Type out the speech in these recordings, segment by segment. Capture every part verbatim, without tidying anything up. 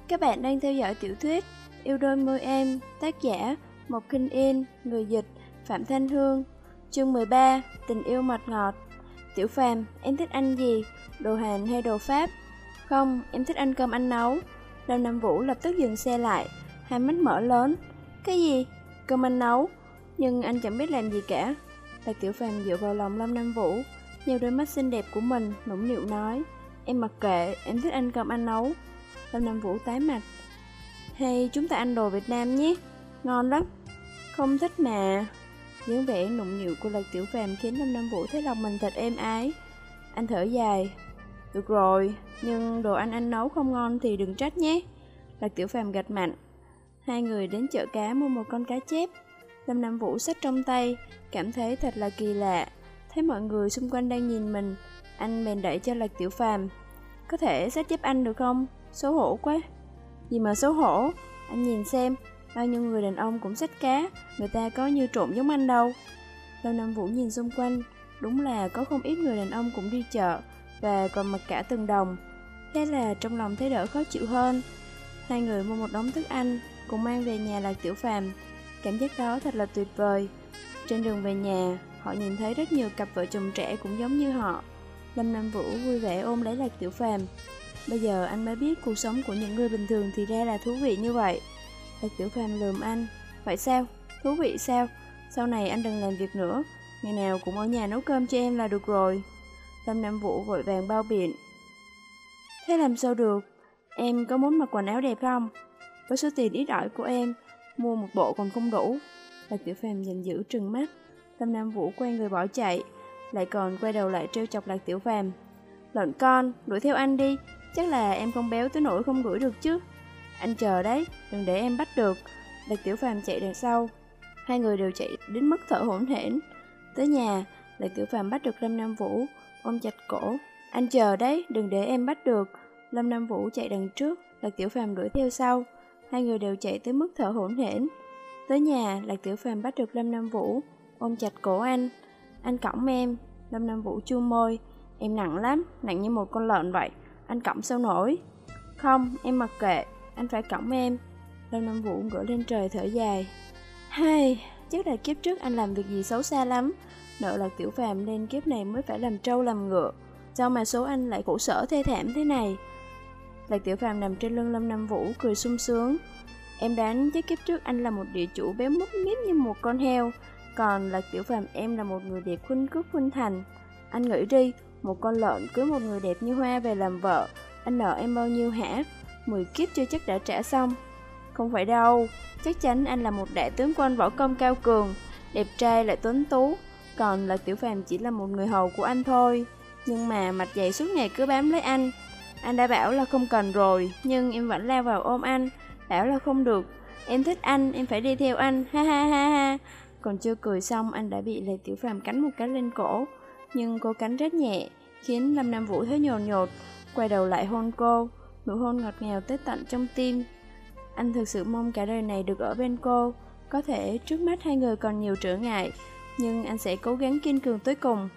Các bạn đang theo dõi tiểu thuyết Yêu đôi môi em, tác giả Mộc Kinh Yên, người dịch Phạm Thanh Hương. Chương mười ba, tình yêu mật ngọt. Tiểu Phàm, em thích ăn gì? Đồ Hàn hay đồ Pháp? Không, em thích ăn cơm anh nấu. Lâm Nam Vũ lập tức dừng xe lại, hai mắt mở lớn. Cái gì? Cơm anh nấu? Nhưng anh chẳng biết làm gì cả. Lạc Tiểu Phàm dựa vào lòng Lâm Nam Vũ, nheo đôi mắt xinh đẹp của mình, nũng nịu nói: Em mặc kệ, em thích ăn cơm anh nấu. Lâm Nam Vũ tái mặt. Hay chúng ta ăn đồ Việt Nam nhé, ngon lắm. Không thích mà. dáng vẻ nũng nịu của Lạc Tiểu Phàm khiến Lâm Nam Vũ thấy lòng mình thật êm ái. Anh thở dài. Được rồi, nhưng đồ ăn anh nấu không ngon thì đừng trách nhé. Lạc Tiểu Phàm gật mạnh. Hai người đến chợ cá mua một con cá chép. Lâm Nam Vũ xách trong tay, cảm thấy thật là kỳ lạ. Thấy mọi người xung quanh đang nhìn mình, anh bèn đẩy cho Lạc Tiểu Phàm. Có thể xách giúp anh được không? Xấu hổ quá. Gì mà xấu hổ? Anh nhìn xem, bao nhiêu người đàn ông cũng xách cá, người ta có như trộm giống anh đâu. Lâm Nam Vũ nhìn xung quanh, đúng là có không ít người đàn ông cũng đi chợ, và còn mặc cả từng đồng. Thế là trong lòng thấy đỡ khó chịu hơn. Hai người mua một đống thức ăn, cùng mang về nhà Lạc Tiểu Phàm. Cảm giác đó thật là tuyệt vời. Trên đường về nhà, họ nhìn thấy rất nhiều cặp vợ chồng trẻ cũng giống như họ. Lâm Nam Vũ vui vẻ ôm lấy Lạc Tiểu Phàm. Bây giờ anh mới biết cuộc sống của những người bình thường thì ra là thú vị như vậy. Lạc Tiểu Phàm lườm anh. Vậy sao? Thú vị sao? Sau này anh đừng làm việc nữa, ngày nào cũng ở nhà nấu cơm cho em là được rồi. Lâm Nam Vũ vội vàng bao biện. Thế làm sao được? Em có muốn mặc quần áo đẹp không? Với số tiền ít ỏi của em, mua một bộ còn không đủ. Lạc Tiểu Phàm giận dữ trừng mắt. Lâm Nam Vũ quay người bỏ chạy, lại còn quay đầu lại trêu chọc Lạc Tiểu Phàm. Lợn con, đuổi theo anh đi, chắc là em không béo tới nỗi không đuổi được chứ. Anh chờ đấy, đừng để em bắt được. Lạc Tiểu Phàm chạy đằng sau. Hai người đều chạy đến mức thở hổn hển. Tới nhà, Lạc Tiểu Phàm bắt được Lâm Nam Vũ, ôm chặt cổ. Anh chờ đấy, đừng để em bắt được. Lâm Nam Vũ chạy đằng trước, Lạc Tiểu Phàm đuổi theo sau. Hai người đều chạy tới mức thở hổn hển. Tới nhà, Lạc Tiểu Phàm bắt được Lâm Nam Vũ, ôm chặt cổ anh. Anh cõng em. Lâm Nam Vũ chu môi. Em nặng lắm, nặng như một con lợn vậy. Anh cõng sao nổi? Không, em mặc kệ, anh phải cõng em. Lâm Nam Vũ ngửa lên trời thở dài. Hay, chắc là kiếp trước anh làm việc gì xấu xa lắm, nợ Lạc Tiểu Phàm nên kiếp này mới phải làm trâu làm ngựa. Sao mà số anh lại khổ sở thê thảm thế này? Lạc Tiểu Phàm nằm trên lưng Lâm Nam Vũ cười sung sướng. Em đoán chắc kiếp trước anh là một địa chủ béo múp míp như một con heo, còn Lạc Tiểu Phàm em là một người đẹp khuynh cước khuynh thành. Anh nghĩ đi, một con lợn cưới một người đẹp như Hoa về làm vợ, anh nợ em bao nhiêu hả? Mười kiếp chưa chắc đã trả xong. Không phải đâu, chắc chắn anh là một đại tướng quân võ công cao cường, đẹp trai lại tuấn tú, còn Lạc Tiểu Phàm chỉ là một người hầu của anh thôi. Nhưng mà mặt dày suốt ngày cứ bám lấy anh. Anh đã bảo là không cần rồi, nhưng em vẫn lao vào ôm anh, bảo là không được. Em thích anh, em phải đi theo anh, ha ha ha ha. Còn chưa cười xong, anh đã bị Lạc Tiểu Phàm cắn một cái lên cổ. Nhưng cô cắn rất nhẹ, khiến Lâm Nam Vũ thấy nhột nhột, quay đầu lại hôn cô, nụ hôn ngọt ngào tới tận trong tim. Anh thực sự mong cả đời này được ở bên cô. Có thể trước mắt hai người còn nhiều trở ngại, nhưng anh sẽ cố gắng kiên cường tới cùng.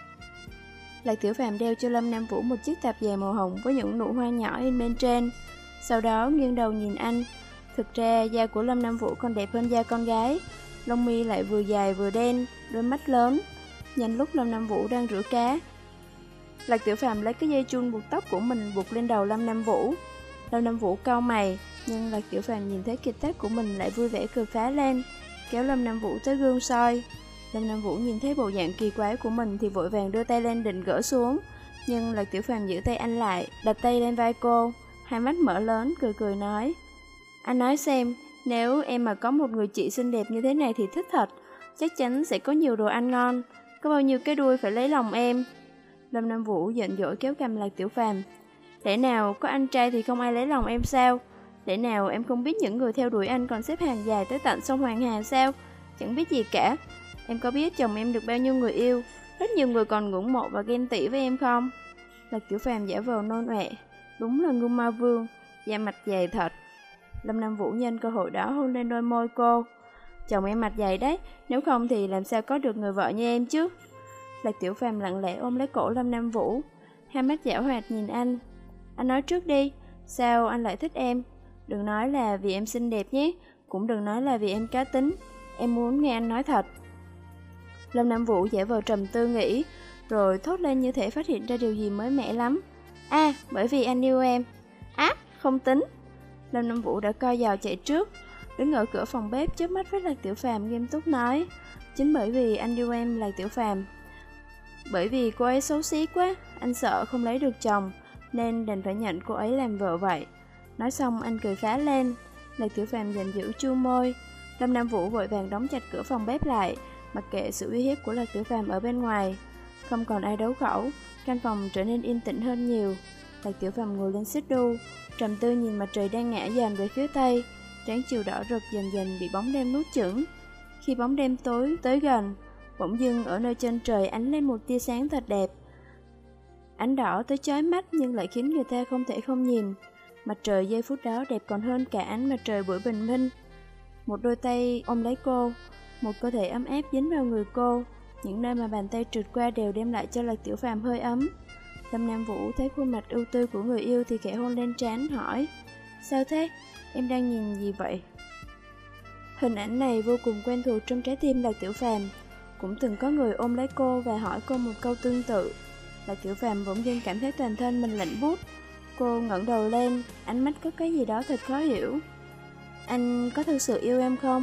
Lạc Tiểu Phàm đeo cho Lâm Nam Vũ một chiếc tạp dề màu hồng với những nụ hoa nhỏ in bên trên. Sau đó nghiêng đầu nhìn anh. Thực ra da của Lâm Nam Vũ còn đẹp hơn da con gái. Lông mi lại vừa dài vừa đen, đôi mắt lớn. Nhân lúc Lâm Nam Vũ đang rửa cá, Lạc Tiểu Phàm lấy cái dây chun buộc tóc của mình buộc lên đầu Lâm Nam Vũ. Lâm Nam Vũ cau mày, nhưng Lạc Tiểu Phàm nhìn thấy kiệt tác của mình lại vui vẻ cười phá lên, kéo Lâm Nam Vũ tới gương soi. Lâm Nam Vũ nhìn thấy bộ dạng kỳ quái của mình thì vội vàng đưa tay lên định gỡ xuống, nhưng Lạc Tiểu Phàm giữ tay anh lại, đặt tay lên vai cô, hai mắt mở lớn cười cười nói: Anh nói xem, nếu em mà có một người chị xinh đẹp như thế này thì thích thật, chắc chắn sẽ có nhiều đồ ăn ngon, có bao nhiêu cái đuôi phải lấy lòng em. Lâm Nam Vũ giận dỗi kéo cầm Lạc Tiểu Phàm. Lẽ nào có anh trai thì không ai lấy lòng em sao? Lẽ nào em không biết những người theo đuổi anh còn xếp hàng dài tới tận sông Hoàng Hà sao? Chẳng biết gì cả. Em có biết chồng em được bao nhiêu người yêu, rất nhiều người còn ngưỡng mộ và ghen tị với em không? Lạc Tiểu Phàm giả vờ nôn ọe. Đúng là ngưu ma vương, da mặt dày thật. Lâm Nam Vũ nhân cơ hội đó hôn lên đôi môi cô. Chồng em mặt dày đấy, nếu không thì làm sao có được người vợ như em chứ? Lạc Tiểu Phàm lặng lẽ ôm lấy cổ Lâm Nam Vũ, hai mắt giảo hoạt nhìn anh. Anh nói trước đi, sao anh lại thích em? Đừng nói là vì em xinh đẹp nhé, cũng đừng nói là vì em cá tính. Em muốn nghe anh nói thật. Lâm Nam Vũ giả vờ trầm tư nghĩ, rồi thốt lên như thể phát hiện ra điều gì mới mẻ lắm. À, bởi vì anh yêu em. Á, không tính. Lâm Nam Vũ đã co giò chạy trước, đứng ở cửa phòng bếp chớp mắt với Lạc Tiểu Phàm nghiêm túc nói. Chính bởi vì anh yêu em, Lạc Tiểu Phàm. Bởi vì cô ấy xấu xí quá, anh sợ không lấy được chồng, nên đành phải nhận cô ấy làm vợ vậy. Nói xong anh cười phá lên. Lạc Tiểu Phàm giận dữ chu môi. Lâm Nam Vũ vội vàng đóng chặt cửa phòng bếp lại, mặc kệ sự uy hiếp của Lạc Tiểu Phàm ở bên ngoài. Không còn ai đấu khẩu, căn phòng trở nên yên tĩnh hơn nhiều. Lạc Tiểu Phàm ngồi lên xích đu, trầm tư nhìn mặt trời đang ngã dần về phía tây, trán chiều đỏ rực dần dần bị bóng đêm nuốt chửng. Khi bóng đêm tối tới gần, bỗng dưng ở nơi chân trời ánh lên một tia sáng thật đẹp. Ánh đỏ tới chói mắt nhưng lại khiến người ta không thể không nhìn. Mặt trời giây phút đó đẹp còn hơn cả ánh mặt trời buổi bình minh. Một đôi tay ôm lấy cô, một cơ thể ấm áp dính vào người cô. Những nơi mà bàn tay trượt qua đều đem lại cho Lạc Tiểu Phàm hơi ấm. Lâm Nam Vũ thấy khuôn mặt ưu tư của người yêu thì khẽ hôn lên trán hỏi: Sao thế? Em đang nhìn gì vậy? Hình ảnh này vô cùng quen thuộc trong trái tim Lạc Tiểu Phàm. Cũng từng có người ôm lấy cô và hỏi cô một câu tương tự. Lạc Tiểu Phàm bỗng dưng cảm thấy toàn thân mình lạnh buốt. Cô ngẩng đầu lên, ánh mắt có cái gì đó thật khó hiểu. Anh có thực sự yêu em không?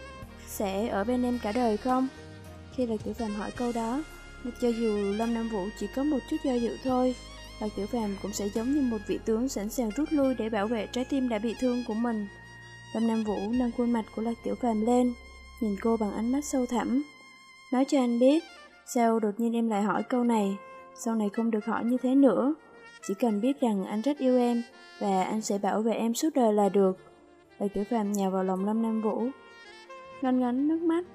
Sẽ ở bên em cả đời không? Khi Lạc Tiểu Phàm hỏi câu đó, cho dù Lâm Nam Vũ chỉ có một chút do dự thôi, Lạc Tiểu Phàm cũng sẽ giống như một vị tướng sẵn sàng rút lui để bảo vệ trái tim đã bị thương của mình. Lâm Nam Vũ nâng khuôn mặt của Lạc Tiểu Phàm lên, nhìn cô bằng ánh mắt sâu thẳm. Nói cho anh biết, sao đột nhiên em lại hỏi câu này? Sau này không được hỏi như thế nữa. Chỉ cần biết rằng anh rất yêu em và anh sẽ bảo vệ em suốt đời là được. Lạc Tiểu Phàm nhào vào lòng Lâm Nam Vũ, ngấn ngấn nước mắt.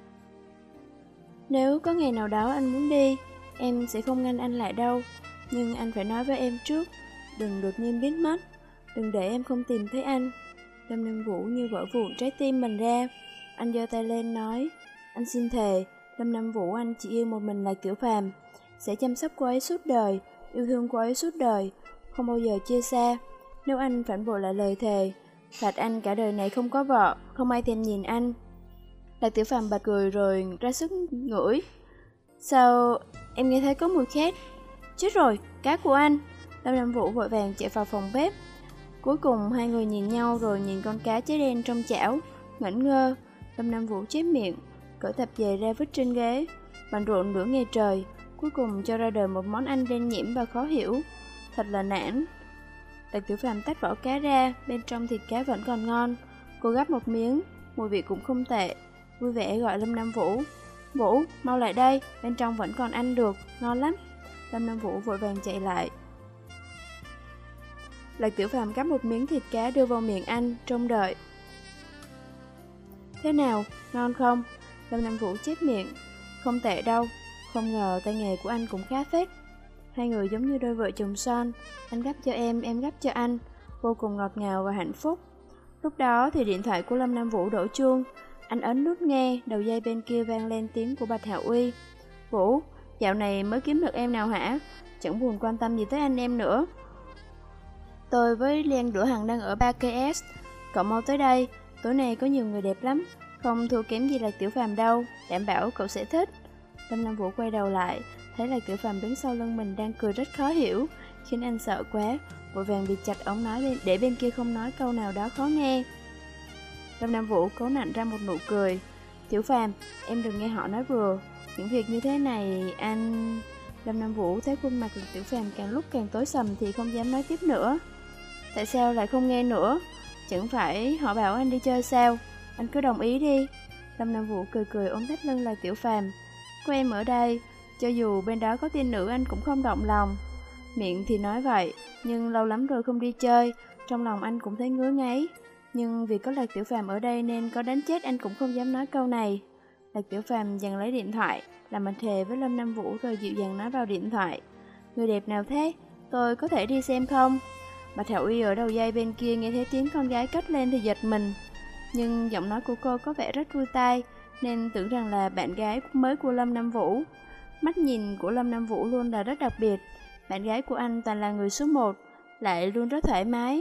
Nếu có ngày nào đó anh muốn đi, em sẽ không ngăn anh lại đâu. Nhưng anh phải nói với em trước, đừng đột nhiên biến mất, đừng để em không tìm thấy anh. Lâm Nam Vũ như vỡ vụn trái tim mình ra. Anh giơ tay lên nói: Anh xin thề, Lâm Nam Vũ anh chỉ yêu một mình Lạc Tiểu Phàm, sẽ chăm sóc cô ấy suốt đời, yêu thương cô ấy suốt đời, không bao giờ chia xa. Nếu anh phản bội lại lời thề, phạt anh cả đời này không có vợ, không ai thèm nhìn anh. Lạc Tiểu Phàm bật cười rồi ra sức ngửi. Sao em nghe thấy có mùi khét? Chết rồi, cá của anh. Lâm Nam Vũ vội vàng chạy vào phòng bếp. Cuối cùng hai người nhìn nhau rồi nhìn con cá cháy đen trong chảo, ngẩn ngơ. Lâm Nam Vũ chép miệng, cởi tạp dề ra vứt trên ghế, bận rộn nửa ngày trời, cuối cùng cho ra đời một món ăn đen nhiễm và khó hiểu. Thật là nản. Lạc Tiểu Phàm tách vỏ cá ra, bên trong thịt cá vẫn còn ngon. Cô gắp một miếng, mùi vị cũng không tệ, vui vẻ gọi Lâm Nam Vũ. Vũ, mau lại đây, bên trong vẫn còn ăn được, ngon lắm. Lâm Nam Vũ vội vàng chạy lại. Lạc Tiểu Phàm cắp một miếng thịt cá đưa vào miệng ăn, trông đợi. Thế nào, ngon không? Lâm Nam Vũ chép miệng. Không tệ đâu, không ngờ tay nghề của anh cũng khá phết. Hai người giống như đôi vợ chồng son, anh gắp cho em, em gắp cho anh, vô cùng ngọt ngào và hạnh phúc. Lúc đó thì điện thoại của Lâm Nam Vũ đổ chuông. Anh ấn nút nghe, đầu dây bên kia vang lên tiếng của Bạch Hạo Uy. Vũ, dạo này mới kiếm được em nào hả? Chẳng buồn quan tâm gì tới anh em nữa. Tôi với Liên Đũa Hằng đang ở ba K S. Cậu mau tới đây, tối nay có nhiều người đẹp lắm, không thua kém gì Lạc Tiểu Phàm đâu, đảm bảo cậu sẽ thích. Lâm Nam Vũ quay đầu lại, thấy Lạc Tiểu Phàm đứng sau lưng mình đang cười rất khó hiểu, khiến anh sợ quá, vội vàng bịt chặt ống nói bên, để bên kia không nói câu nào đó khó nghe. Lâm Nam Vũ cố nặn ra một nụ cười. Tiểu Phàm, em đừng nghe họ nói bừa, những việc như thế này anh... Lâm Nam Vũ thấy khuôn mặt Lạc Tiểu Phàm càng lúc càng tối sầm thì không dám nói tiếp nữa. Tại sao lại không nghe nữa? Chẳng phải họ bảo anh đi chơi sao? Anh cứ đồng ý đi. Lâm Nam Vũ cười cười ôm thắt lưng Lạc Tiểu Phàm. Có em ở đây, cho dù bên đó có tiên nữ anh cũng không động lòng. Miệng thì nói vậy, nhưng lâu lắm rồi không đi chơi, trong lòng anh cũng thấy ngứa ngáy. Nhưng vì có Lạc Tiểu Phàm ở đây nên có đánh chết anh cũng không dám nói câu này. Lạc Tiểu Phàm dần lấy điện thoại, làm mình thề với Lâm Nam Vũ rồi dịu dàng nói vào điện thoại. Người đẹp nào thế? Tôi có thể đi xem không? Bạch Hạo Uy ở đầu dây bên kia nghe thấy tiếng con gái cất lên thì giật mình. Nhưng giọng nói của cô có vẻ rất vui tai, nên tưởng rằng là bạn gái mới của Lâm Nam Vũ. Mắt nhìn của Lâm Nam Vũ luôn là rất đặc biệt. Bạn gái của anh toàn là người số một, lại luôn rất thoải mái.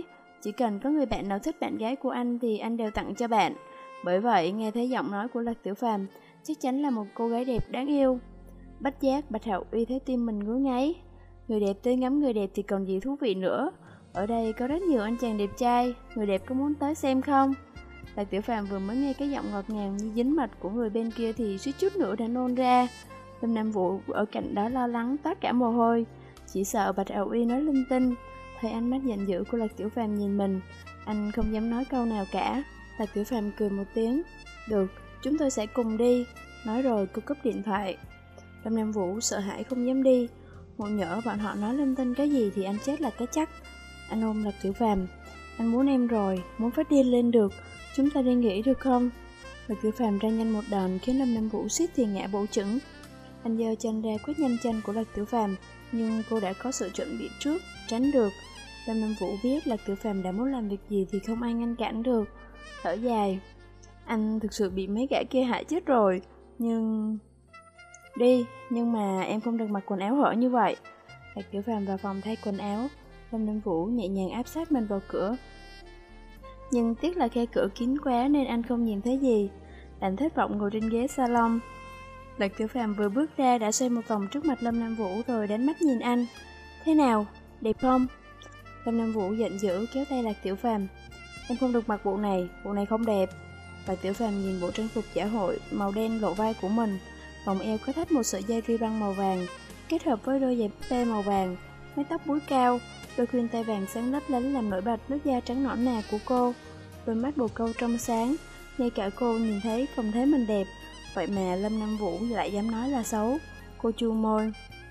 Chỉ cần có người bạn nào thích bạn gái của anh thì anh đều tặng cho bạn. Bởi vậy, nghe thấy giọng nói của Lạc Tiểu Phàm, chắc chắn là một cô gái đẹp đáng yêu. Bất giác, Bạch Hạo Uy thấy tim mình ngứa ngáy. Người đẹp tới ngắm người đẹp thì còn gì thú vị nữa. Ở đây có rất nhiều anh chàng đẹp trai, người đẹp có muốn tới xem không? Lạc Tiểu Phàm vừa mới nghe cái giọng ngọt ngào như dính mật của người bên kia thì suýt chút nữa đã nôn ra. Lâm Nam Vũ ở cạnh đó lo lắng toát cả mồ hôi, chỉ sợ Bạch Hạo Uy nói linh tinh. Thấy ánh mắt giận dữ của Lạc Tiểu Phàm nhìn mình, anh không dám nói câu nào cả. Lạc Tiểu Phàm cười một tiếng. Được, chúng tôi sẽ cùng đi. Nói rồi cô cúp điện thoại. Lâm Nam Vũ sợ hãi không dám đi. Ngộ nhỡ bọn họ nói linh tinh cái gì thì anh chết là cái chắc. Anh ôm Lạc Tiểu Phàm. Anh muốn em rồi, muốn phát điên lên được. Chúng ta đi nghỉ được không? Lạc Tiểu Phàm ra nhanh một đòn khiến Lâm Nam Vũ suýt thì ngã bổ chững. Anh giơ chân ra quét nhanh chân của Lạc Tiểu Phàm, nhưng cô đã có sự chuẩn bị trước, tránh được. Lâm Nam Vũ biết Lạc Tiểu Phàm đã muốn làm việc gì thì không ai ngăn cản được. Thở dài. Anh thực sự bị mấy gã kia hại chết rồi. Nhưng... Đi, nhưng mà em không được mặc quần áo hở như vậy. Lạc Tiểu Phàm vào phòng thay quần áo. Lâm Nam Vũ nhẹ nhàng áp sát mình vào cửa. Nhưng tiếc là khe cửa kín quá nên anh không nhìn thấy gì. Đành thất vọng ngồi trên ghế salon. Lạc Tiểu Phàm vừa bước ra đã xoay một vòng trước mặt Lâm Nam Vũ rồi đánh mắt nhìn anh. Thế nào? Đẹp không? Lâm Nam Vũ giận dữ kéo tay Lạc Tiểu Phàm. Em không được mặc bộ này, bộ này không đẹp. Lạc Tiểu Phàm nhìn bộ trang phục xã hội màu đen lộ vai của mình, vòng eo có thắt một sợi dây ruy băng màu vàng, kết hợp với đôi giày tê màu vàng, mái tóc búi cao, đôi khuyên tay vàng sáng lấp lánh làm nổi bật nước da trắng nõn nà của cô, đôi mắt bồ câu trong sáng, ngay cả cô nhìn thấy không thấy mình đẹp, vậy mà Lâm Nam Vũ lại dám nói là xấu. Cô chu môi.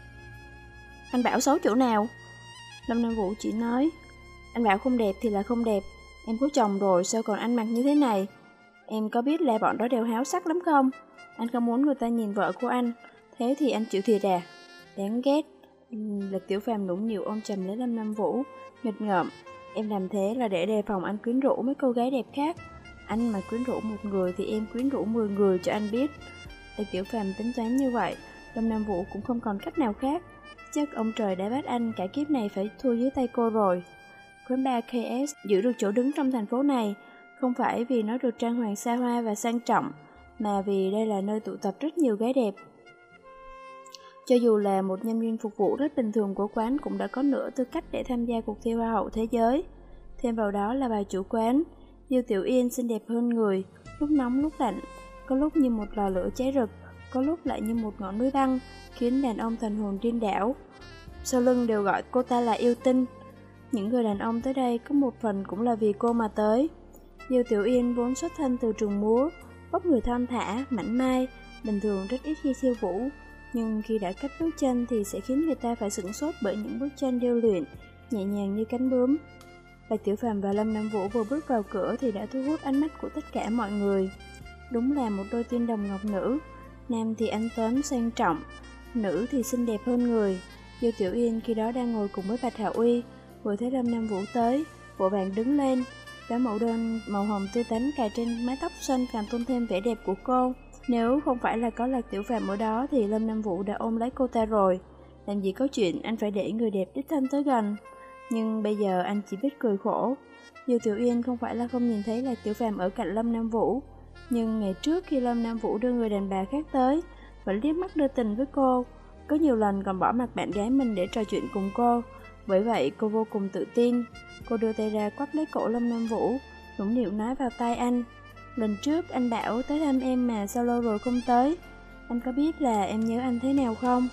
Anh bảo xấu chỗ nào? Lâm Nam Vũ chỉ nói, anh bảo không đẹp thì là không đẹp, em có chồng rồi sao còn ăn mặc như thế này? Em có biết là bọn đó đều háo sắc lắm không? Anh không muốn người ta nhìn vợ của anh, thế thì anh chịu thiệt à? Đáng ghét. Lạc Tiểu Phàm nũng nịu ôm chầm lấy Lâm Nam Vũ, nghịch ngợm. Em làm thế là để đề phòng anh quyến rũ mấy cô gái đẹp khác. Anh mà quyến rũ một người thì em quyến rũ mười người cho anh biết. Lạc Tiểu Phàm tính toán như vậy, Lâm Nam Vũ cũng không còn cách nào khác. Chắc ông trời đã bắt anh cả kiếp này phải thua dưới tay cô rồi. Quán bar ca ét giữ được chỗ đứng trong thành phố này, không phải vì nó được trang hoàng xa hoa và sang trọng, mà vì đây là nơi tụ tập rất nhiều gái đẹp. Cho dù là một nhân viên phục vụ rất bình thường của quán cũng đã có nửa tư cách để tham gia cuộc thi Hoa hậu thế giới. Thêm vào đó là bà chủ quán, Diêu Tiểu Yên xinh đẹp hơn người, lúc nóng lúc lạnh, có lúc như một lò lửa cháy rực, có lúc lại như một ngọn núi băng, khiến đàn ông thần hồn điên đảo. Sau lưng đều gọi cô ta là yêu tinh. Những người đàn ông tới đây có một phần cũng là vì cô mà tới. Diêu Tiểu Yên vốn xuất thân từ trường múa, vóc người thon thả, mảnh mai, bình thường rất ít khi khiêu vũ, nhưng khi đã cất bước chân thì sẽ khiến người ta phải sửng sốt bởi những bước chân điêu luyện, nhẹ nhàng như cánh bướm. Lạc Tiểu Phàm và Lâm Nam Vũ vừa bước vào cửa thì đã thu hút ánh mắt của tất cả mọi người. Đúng là một đôi tiên đồng ngọc nữ, nam thì anh tuấn sang trọng, nữ thì xinh đẹp hơn người. Diêu Tiểu Yên khi đó đang ngồi cùng với Bạch Hạo Uy, vừa thấy Lâm Nam Vũ tới, vội vàng đứng lên. Đó mẫu đơn màu hồng tươi tắn cài trên mái tóc xanh càng tôn thêm vẻ đẹp của cô. Nếu không phải là có Lạc Tiểu Phàm ở đó thì Lâm Nam Vũ đã ôm lấy cô ta rồi. Làm gì có chuyện anh phải để người đẹp đích thân tới gần. Nhưng bây giờ anh chỉ biết cười khổ. Diêu Tiểu Yên không phải là không nhìn thấy Lạc Tiểu Phàm ở cạnh Lâm Nam Vũ, nhưng ngày trước khi Lâm Nam Vũ đưa người đàn bà khác tới, vẫn liếc mắt đưa tình với cô, có nhiều lần còn bỏ mặt bạn gái mình để trò chuyện cùng cô. Bởi vậy cô vô cùng tự tin. Cô đưa tay ra quắp lấy cổ Lâm Nam Vũ, nũng nịu nói vào tai anh. Lần trước anh bảo tới thăm em mà sao lâu rồi không tới? Anh có biết là em nhớ anh thế nào không?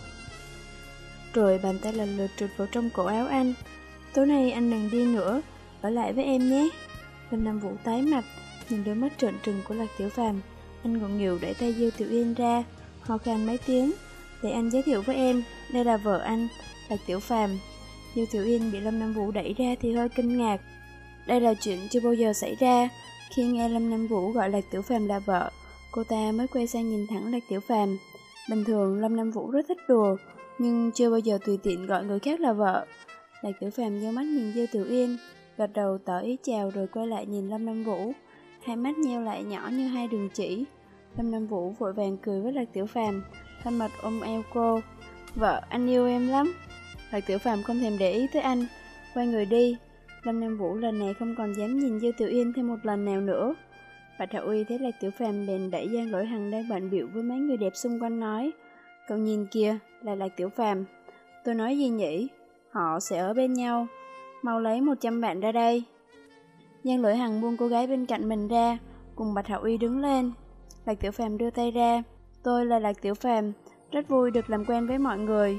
Rồi bàn tay lần lượt trượt vào trong cổ áo anh. Tối nay anh đừng đi nữa, ở lại với em nhé. Lâm Nam Vũ tái mặt, nhìn đôi mắt trợn trừng của Lạc Tiểu Phàm. Anh ngượng nghịu đẩy tay Diêu Tiểu Yên ra, ho khan mấy tiếng. Để anh giới thiệu với em, đây là vợ anh, Lạc Tiểu Phàm. Diêu Tiểu Yên bị Lâm Nam Vũ đẩy ra thì hơi kinh ngạc. Đây là chuyện chưa bao giờ xảy ra. Khi nghe Lâm Nam Vũ gọi Lạc Tiểu Phàm là vợ, cô ta mới quay sang nhìn thẳng Lạc Tiểu Phàm. Bình thường Lâm Nam Vũ rất thích đùa, nhưng chưa bao giờ tùy tiện gọi người khác là vợ. Lạc Tiểu Phàm giơ mắt nhìn Diêu Tiểu Yên, gật đầu tỏ ý chào rồi quay lại nhìn Lâm Nam Vũ, hai mắt nheo lại nhỏ như hai đường chỉ. Lâm Nam Vũ vội vàng cười với Lạc Tiểu Phàm, thân mật ôm eo cô. Vợ, anh yêu em lắm. Lạc Tiểu Phàm không thèm để ý tới anh, quay người đi. Lâm Nam Vũ lần này không còn dám nhìn Diêu Tiểu Yên thêm một lần nào nữa. Bạch Hạo Uy thấy Lạc Tiểu Phàm bèn đẩy Giang Lỗi Hằng đang bận bịu với mấy người đẹp xung quanh nói: "Cậu nhìn kìa, là Lạc Tiểu Phàm. Tôi nói gì nhỉ? Họ sẽ ở bên nhau. Mau lấy một trăm vạn ra đây." Giang Lỗi Hằng buông cô gái bên cạnh mình ra, cùng Bạch Hạo Uy đứng lên. Lạc Tiểu Phàm đưa tay ra: "Tôi là Lạc Tiểu Phàm, rất vui được làm quen với mọi người."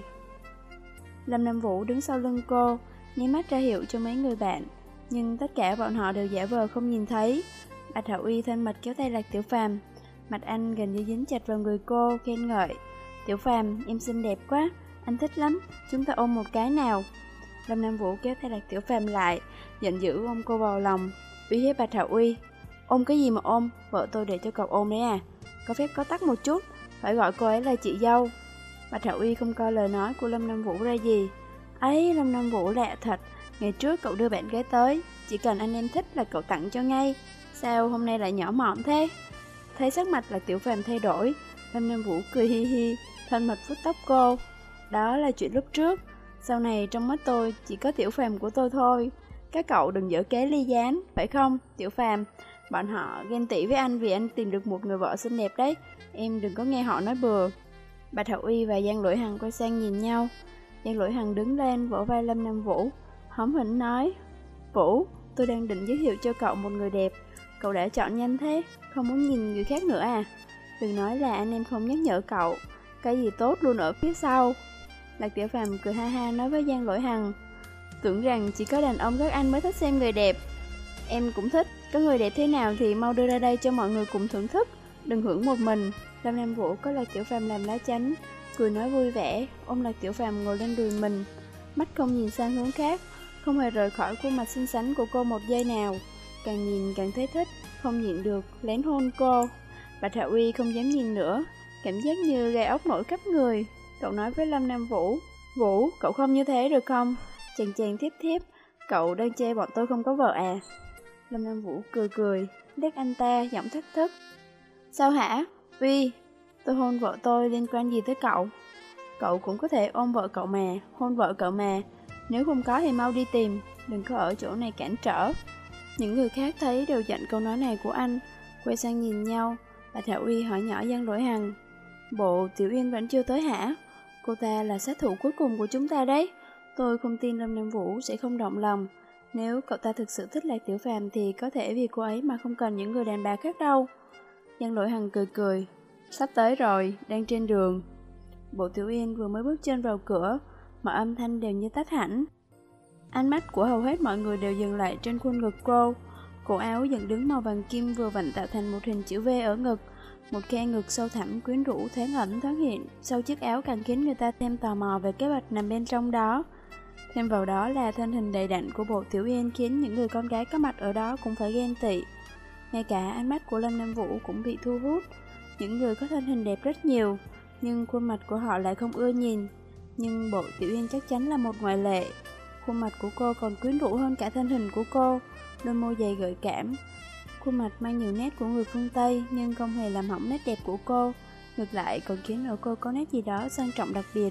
Lâm Nam Vũ đứng sau lưng cô, nháy mắt ra hiệu cho mấy người bạn, nhưng tất cả bọn họ đều giả vờ không nhìn thấy. Bạch Hạo Uy thân mật kéo tay Lạc Tiểu Phàm, mặt anh gần như dính chặt vào người cô, khen ngợi: "Tiểu Phàm, em xinh đẹp quá, anh thích lắm, chúng ta ôm một cái nào." Lâm Nam Vũ kéo tay Lạc Tiểu Phàm lại, giận dữ ôm cô vào lòng, uy hiếp Bạch Hạo Uy: "Ôm cái gì mà ôm, vợ tôi để cho cậu ôm đấy à? Có phép có tắc một chút, phải gọi cô ấy là chị dâu." Bạch Hạo Uy không coi lời nói của Lâm Nam Vũ ra gì. Ấy, Lâm Nam Vũ lạ thật, ngày trước cậu đưa bạn gái tới, chỉ cần anh em thích là cậu tặng cho ngay, sao hôm nay lại nhỏ mọn thế? Thấy sắc mặt Lạc Tiểu Phàm thay đổi, Lâm Nam Vũ cười hi hi, thân mật vuốt tóc cô: "Đó là chuyện lúc trước, sau này trong mắt tôi chỉ có Tiểu Phàm của tôi thôi. Các cậu đừng giở kế ly gián, phải không, Tiểu Phàm? Bọn họ ghen tị với anh vì anh tìm được một người vợ xinh đẹp đấy, em đừng có nghe họ nói bừa." Bạch Hạo Uy và Giang Lỗi Hằng quay sang nhìn nhau. Giang Lỗi Hằng đứng lên vỗ vai Lâm Nam Vũ, hóm hỉnh nói: "Vũ, tôi đang định giới thiệu cho cậu một người đẹp, cậu đã chọn nhanh thế, không muốn nhìn người khác nữa à? Đừng nói là anh em không nhắc nhở cậu, cái gì tốt luôn ở phía sau." Lạc Tiểu Phàm cười ha ha nói với Giang Lỗi Hằng: "Tưởng rằng chỉ có đàn ông các anh mới thích xem người đẹp. Em cũng thích, có người đẹp thế nào thì mau đưa ra đây cho mọi người cùng thưởng thức, đừng hưởng một mình." Lâm Nam Vũ có Lạc Tiểu Phàm làm lá chắn, cười nói vui vẻ, ôm Lạc Tiểu Phàm ngồi lên đùi mình, mắt không nhìn sang hướng khác, không hề rời khỏi khuôn mặt xinh xắn của cô một giây nào, càng nhìn càng thấy thích, không nhịn được lén hôn cô. Bạch Hạo Uy không dám nhìn nữa, cảm giác như gai ốc nổi khắp người. Cậu nói với Lâm Nam Vũ: "Vũ, cậu không như thế được không? Chàng chàng thiếp thiếp, cậu đang chê bọn tôi không có vợ à?" Lâm Nam Vũ cười cười, liếc anh ta giọng thách thức: "Sao hả? Uy, tôi hôn vợ tôi liên quan gì tới cậu? Cậu cũng có thể ôm vợ cậu mà, hôn vợ cậu mà. Nếu không có thì mau đi tìm, đừng có ở chỗ này cản trở." Những người khác thấy đều giận câu nói này của anh, quay sang nhìn nhau. Bạch Hạo Uy hỏi nhỏ Giang Lỗi Hằng: "Bộ Tiểu Yên vẫn chưa tới hả? Cô ta là sát thủ cuối cùng của chúng ta đấy. Tôi không tin Lâm Nam Vũ sẽ không động lòng. Nếu cậu ta thực sự thích Lạc Tiểu Phàm thì có thể vì cô ấy mà không cần những người đàn bà khác đâu." Giang Lỗi Hằng cười cười: "Sắp tới rồi, đang trên đường." Bộ Tiểu Yên vừa mới bước chân vào cửa, mọi âm thanh đều như tắt hẳn. Ánh mắt của hầu hết mọi người đều dừng lại trên khuôn ngực cô. Cổ áo dựng đứng màu vàng kim vừa vặn tạo thành một hình chữ V ở ngực, một khe ngực sâu thẳm quyến rũ thoáng ẩn thoáng hiện sau chiếc áo càng khiến người ta thêm tò mò về kế hoạch nằm bên trong đó. Thêm vào đó là thân hình đầy đặn của Bộ Tiểu Yên khiến những người con gái có mặt ở đó cũng phải ghen tị. Ngay cả ánh mắt của Lâm Nam Vũ cũng bị thu hút. Những người có thân hình đẹp rất nhiều, nhưng khuôn mặt của họ lại không ưa nhìn. Nhưng Bộ Tiểu Yên chắc chắn là một ngoại lệ. Khuôn mặt của cô còn quyến rũ hơn cả thân hình của cô, đôi môi dày gợi cảm. Khuôn mặt mang nhiều nét của người phương Tây nhưng không hề làm hỏng nét đẹp của cô, ngược lại còn khiến ở cô có nét gì đó sang trọng đặc biệt.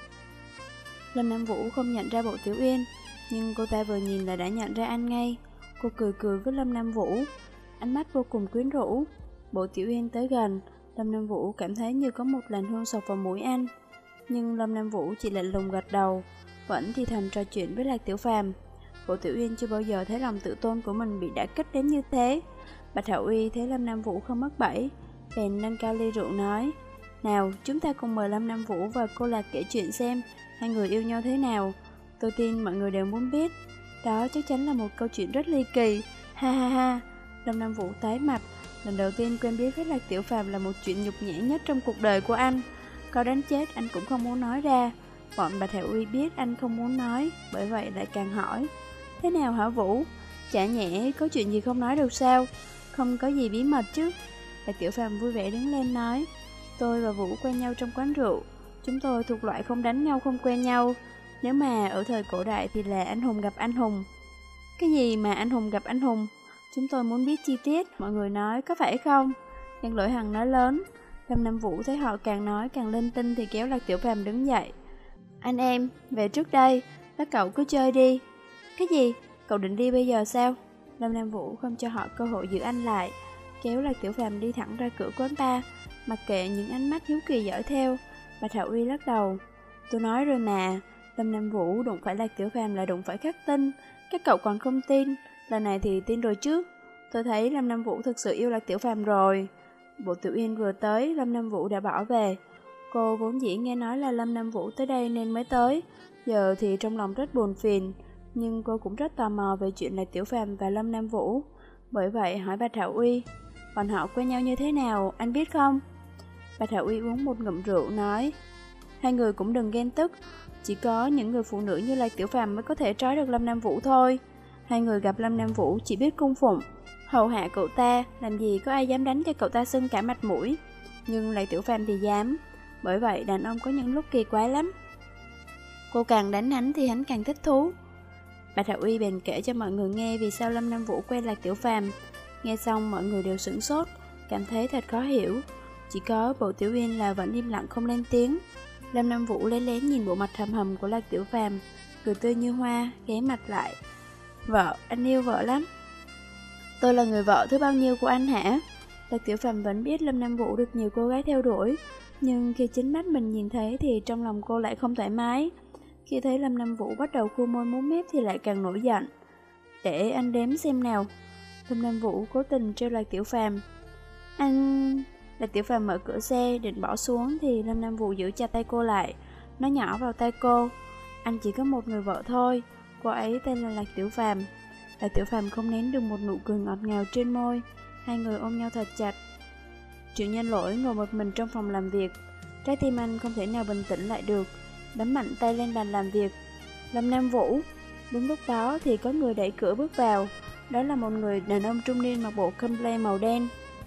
Lâm Nam Vũ không nhận ra Bộ Tiểu Yên, nhưng cô ta vừa nhìn là đã nhận ra anh ngay. Cô cười cười với Lâm Nam Vũ, ánh mắt vô cùng quyến rũ. Bộ Tiểu Yên tới gần, Lâm Nam Vũ cảm thấy như có một làn hương sộc vào mũi anh. Nhưng Lâm Nam Vũ chỉ lạnh lùng gật đầu, vẫn thì thầm trò chuyện với Lạc Tiểu Phàm. Bộ Tiểu Yên chưa bao giờ thấy lòng tự tôn của mình bị đả kích đến như thế. Bạch Hạo Uy thấy Lâm Nam Vũ không mắc bẫy, bèn nâng cao ly rượu nói: "Nào, chúng ta cùng mời Lâm Nam Vũ và cô Lạc kể chuyện xem hai người yêu nhau thế nào. Tôi tin mọi người đều muốn biết. Đó chắc chắn là một câu chuyện rất ly kỳ. Ha ha ha." Lâm Nam Vũ tái mặt. Lần đầu tiên quen biết với Lạc Tiểu Phàm là một chuyện nhục nhã nhất trong cuộc đời của anh. Có đánh chết anh cũng không muốn nói ra. Bọn Bạch Hạo Uy biết anh không muốn nói, bởi vậy lại càng hỏi: "Thế nào hả Vũ? Chả nhẽ có chuyện gì không nói được sao? Không có gì bí mật chứ?" Lạc Tiểu Phàm vui vẻ đứng lên nói: "Tôi và Vũ quen nhau trong quán rượu. Chúng tôi thuộc loại không đánh nhau không quen nhau. Nếu mà ở thời cổ đại thì là anh hùng gặp anh hùng." "Cái gì mà anh hùng gặp anh hùng? Chúng tôi muốn biết chi tiết, mọi người nói có phải không?" Giang Lỗi Hằng nói lớn. Lâm Nam Vũ thấy họ càng nói càng linh tinh thì kéo Lạc Tiểu Phàm đứng dậy: "Anh em, về trước đây, các cậu cứ chơi đi." "Cái gì? cậu định đi bây giờ sao? Lâm Nam Vũ không cho họ cơ hội giữ anh lại, kéo Lạc Tiểu Phàm đi thẳng ra cửa quán bar, mặc kệ những ánh mắt hiếu kỳ dõi theo. Bạch Hạo Uy lắc đầu. Tôi nói rồi mà, Lâm Nam Vũ đụng phải Lạc Tiểu Phàm là đụng phải khắc tinh, các cậu còn không tin, lần này thì tin rồi chứ. Tôi thấy Lâm Nam Vũ thực sự yêu Lạc Tiểu Phàm rồi. Bộ Tiểu Uyên vừa tới, Lâm Nam Vũ đã bỏ về. Cô vốn dĩ nghe nói là Lâm Nam Vũ tới đây nên mới tới, giờ thì trong lòng rất buồn phiền, nhưng cô cũng rất tò mò về chuyện Lạc Tiểu Phàm và Lâm Nam Vũ. Bởi vậy hỏi Bạch Hạo Uy, bọn họ quen nhau như thế nào, anh biết không? Bạch Hạo Uy uống một ngụm rượu nói, hai người cũng đừng ghen tức, chỉ có những người phụ nữ như Lạc Tiểu Phàm mới có thể trói được Lâm Nam Vũ thôi. Hai người gặp Lâm Nam Vũ chỉ biết cung phụng, hầu hạ cậu ta, làm gì có ai dám đánh cho cậu ta sưng cả mặt mũi. Nhưng Lạc Tiểu Phàm thì dám, bởi vậy đàn ông có những lúc kỳ quái lắm. Cô càng đánh hắn thì hắn càng thích thú. Bạch Hạo Uy bèn kể cho mọi người nghe vì sao Lâm Nam Vũ quen Lạc Tiểu Phàm. Nghe xong mọi người đều sửng sốt, cảm thấy thật khó hiểu. Chỉ có Bộ Tiểu Uyên là vẫn im lặng không lên tiếng. Lâm Nam Vũ lén lén nhìn bộ mặt hầm hầm của Lạc Tiểu Phàm, cười tươi như hoa, ghé mặt lại. Vợ, anh yêu vợ lắm. Tôi là người vợ thứ bao nhiêu của anh hả? Lạc Tiểu Phàm vẫn biết Lâm Nam Vũ được nhiều cô gái theo đuổi, nhưng khi chính mắt mình nhìn thấy thì trong lòng cô lại không thoải mái. Khi thấy Lâm Nam Vũ bắt đầu khua môi múa mép thì lại càng nổi giận. Để anh đếm xem nào. Lâm Nam Vũ cố tình trêu Lạc Tiểu Phàm. Anh... Lạc Tiểu Phàm mở cửa xe định bỏ xuống thì Lâm Nam Vũ giữ chặt tay cô lại. Nó nhỏ vào tay cô. Anh chỉ có một người vợ thôi, cô ấy tên là Lạc Tiểu Phàm. Lạc Tiểu Phàm không nén được một nụ cười ngọt ngào trên môi. Hai người ôm nhau thật chặt. Triệu Nhân Lỗi ngồi một mình trong phòng làm việc. Trái tim anh không thể nào bình tĩnh lại được, đấm mạnh tay lên bàn làm việc. Lâm Nam Vũ. Đúng lúc đó thì có người đẩy cửa bước vào. Đó là một người đàn ông trung niên mặc bộ comple màu đen.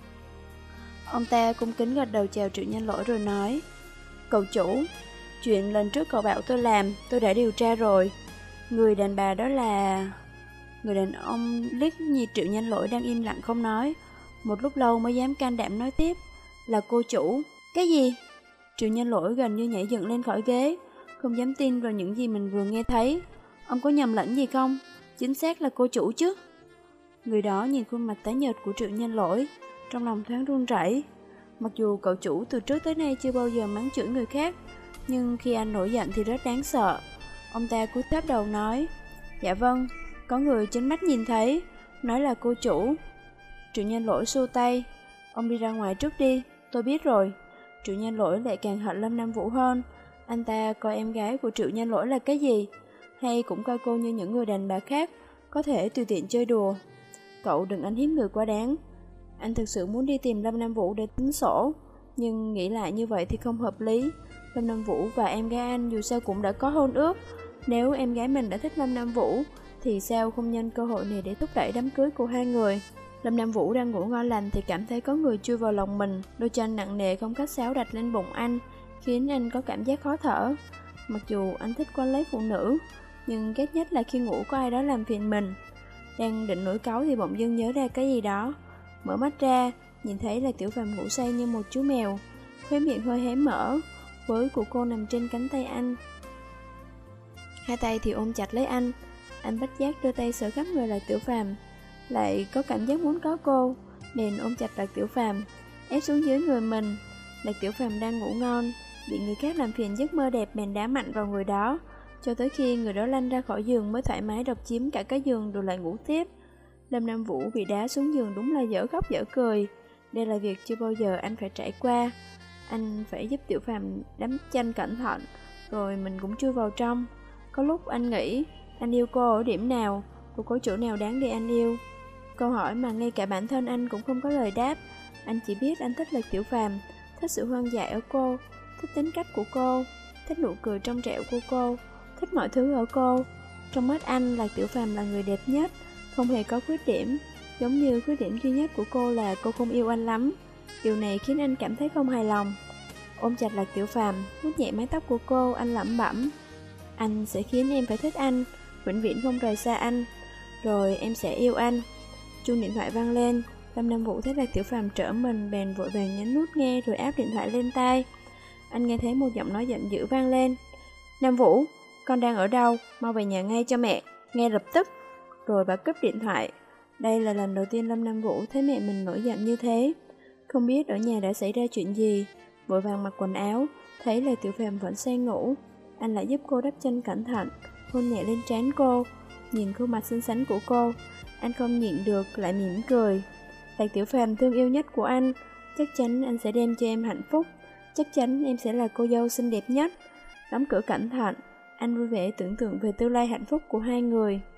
Ông ta cung kính gật đầu chào Triệu Nhân Lỗi rồi nói, cậu chủ, chuyện lần trước cậu bảo tôi làm, tôi đã điều tra rồi. Người đàn bà đó là... Người đàn ông liếc nhìn Triệu Nhân Lỗi đang im lặng không nói. Một lúc lâu mới dám can đảm nói tiếp, là cô chủ. Cái gì? Triệu Nhân Lỗi gần như nhảy dựng lên khỏi ghế, không dám tin vào những gì mình vừa nghe thấy. Ông có nhầm lẫn gì không? Chính xác là cô chủ chứ. Người đó nhìn khuôn mặt tái nhợt của Triệu Nhân Lỗi, trong lòng thoáng run rẩy. Mặc dù cậu chủ từ trước tới nay chưa bao giờ mắng chửi người khác, nhưng khi anh nổi giận thì rất đáng sợ. Ông ta cúi thấp đầu nói, dạ vâng, có người chính mắt nhìn thấy, nói là cô chủ. Triệu Nhân Lỗi xua tay, ông đi ra ngoài trước đi, tôi biết rồi. Triệu Nhân Lỗi lại càng hận Lâm Nam Vũ hơn. Anh ta coi em gái của Triệu Nhân Lỗi là cái gì? Hay cũng coi cô như những người đàn bà khác, có thể tùy tiện chơi đùa. Cậu đừng ăn hiếp người quá đáng. Anh thực sự muốn đi tìm Lâm Nam Vũ để tính sổ, nhưng nghĩ lại như vậy thì không hợp lý. Lâm Nam Vũ và em gái anh dù sao cũng đã có hôn ước. Nếu em gái mình đã thích Lâm Nam Vũ, thì sao không nhân cơ hội này để thúc đẩy đám cưới của hai người? Lâm Nam Vũ đang ngủ ngon lành thì cảm thấy có người chui vào lòng mình, đôi chân nặng nề không cách sáo đặt lên bụng anh, khiến anh có cảm giác khó thở. Mặc dù anh thích quấn lấy phụ nữ, nhưng ghét nhất là khi ngủ có ai đó làm phiền mình. Đang định nổi cáu thì bỗng dưng nhớ ra cái gì đó. Mở mắt ra, nhìn thấy là Tiểu Phàm ngủ say như một chú mèo, khóe miệng hơi hé mở, với của cô nằm trên cánh tay anh. Hai tay thì ôm chặt lấy anh. Anh bất giác đưa tay sờ khắp người Lạc Tiểu Phàm, lại có cảm giác muốn có cô, nên ôm chặt Lạc Tiểu Phàm, ép xuống dưới người mình. Lạc Tiểu Phàm đang ngủ ngon, bị người khác làm phiền giấc mơ đẹp bèn đá mạnh vào người đó, cho tới khi người đó lăn ra khỏi giường mới thoải mái độc chiếm cả cái giường rồi lại ngủ tiếp. Lâm Nam Vũ bị đá xuống giường đúng là dở khóc dở cười. Đây là việc chưa bao giờ anh phải trải qua. Anh phải giúp Tiểu Phàm đấm chân cẩn thận, rồi mình cũng chui vào trong. Có lúc anh nghĩ, anh yêu cô ở điểm nào, cô có chỗ nào đáng để anh yêu? Câu hỏi mà ngay cả bản thân anh cũng không có lời đáp. Anh chỉ biết anh thích Lạc Tiểu Phàm, thích sự hoang dại ở cô, thích tính cách của cô, thích nụ cười trong trẻo của cô, thích mọi thứ ở cô. Trong mắt anh, Lạc Tiểu Phàm là người đẹp nhất, không hề có khuyết điểm. Giống như khuyết điểm duy nhất của cô là cô không yêu anh lắm. Điều này khiến anh cảm thấy không hài lòng. Ôm chặt Lạc Tiểu Phàm, vuốt nhẹ mái tóc của cô, anh lẩm bẩm, anh sẽ khiến em phải thích anh, vĩnh viễn không rời xa anh, rồi em sẽ yêu anh. Chuông điện thoại vang lên. Lâm Nam Vũ thấy Lạc Tiểu Phàm trở mình bèn vội vàng nhấn nút nghe rồi áp điện thoại lên tai. Anh nghe thấy một giọng nói giận dữ vang lên. Nam Vũ, con đang ở đâu? Mau về nhà ngay cho mẹ, ngay lập tức. rồi bà cúp điện thoại. Đây là lần đầu tiên Lâm Nam Vũ thấy mẹ mình nổi giận như thế. Không biết ở nhà đã xảy ra chuyện gì. Vội vàng mặc quần áo, thấy là Tiểu Phàm vẫn say ngủ. Anh lại giúp cô đắp chân cẩn thận, hôn nhẹ lên trán cô. Nhìn khuôn mặt xinh xắn của cô, anh không nhịn được lại mỉm cười. Là Tiểu Phàm thương yêu nhất của anh, chắc chắn anh sẽ đem cho em hạnh phúc. Chắc chắn em sẽ là cô dâu xinh đẹp nhất. Đóng cửa cẩn thận, anh vui vẻ tưởng tượng về tương lai hạnh phúc của hai người.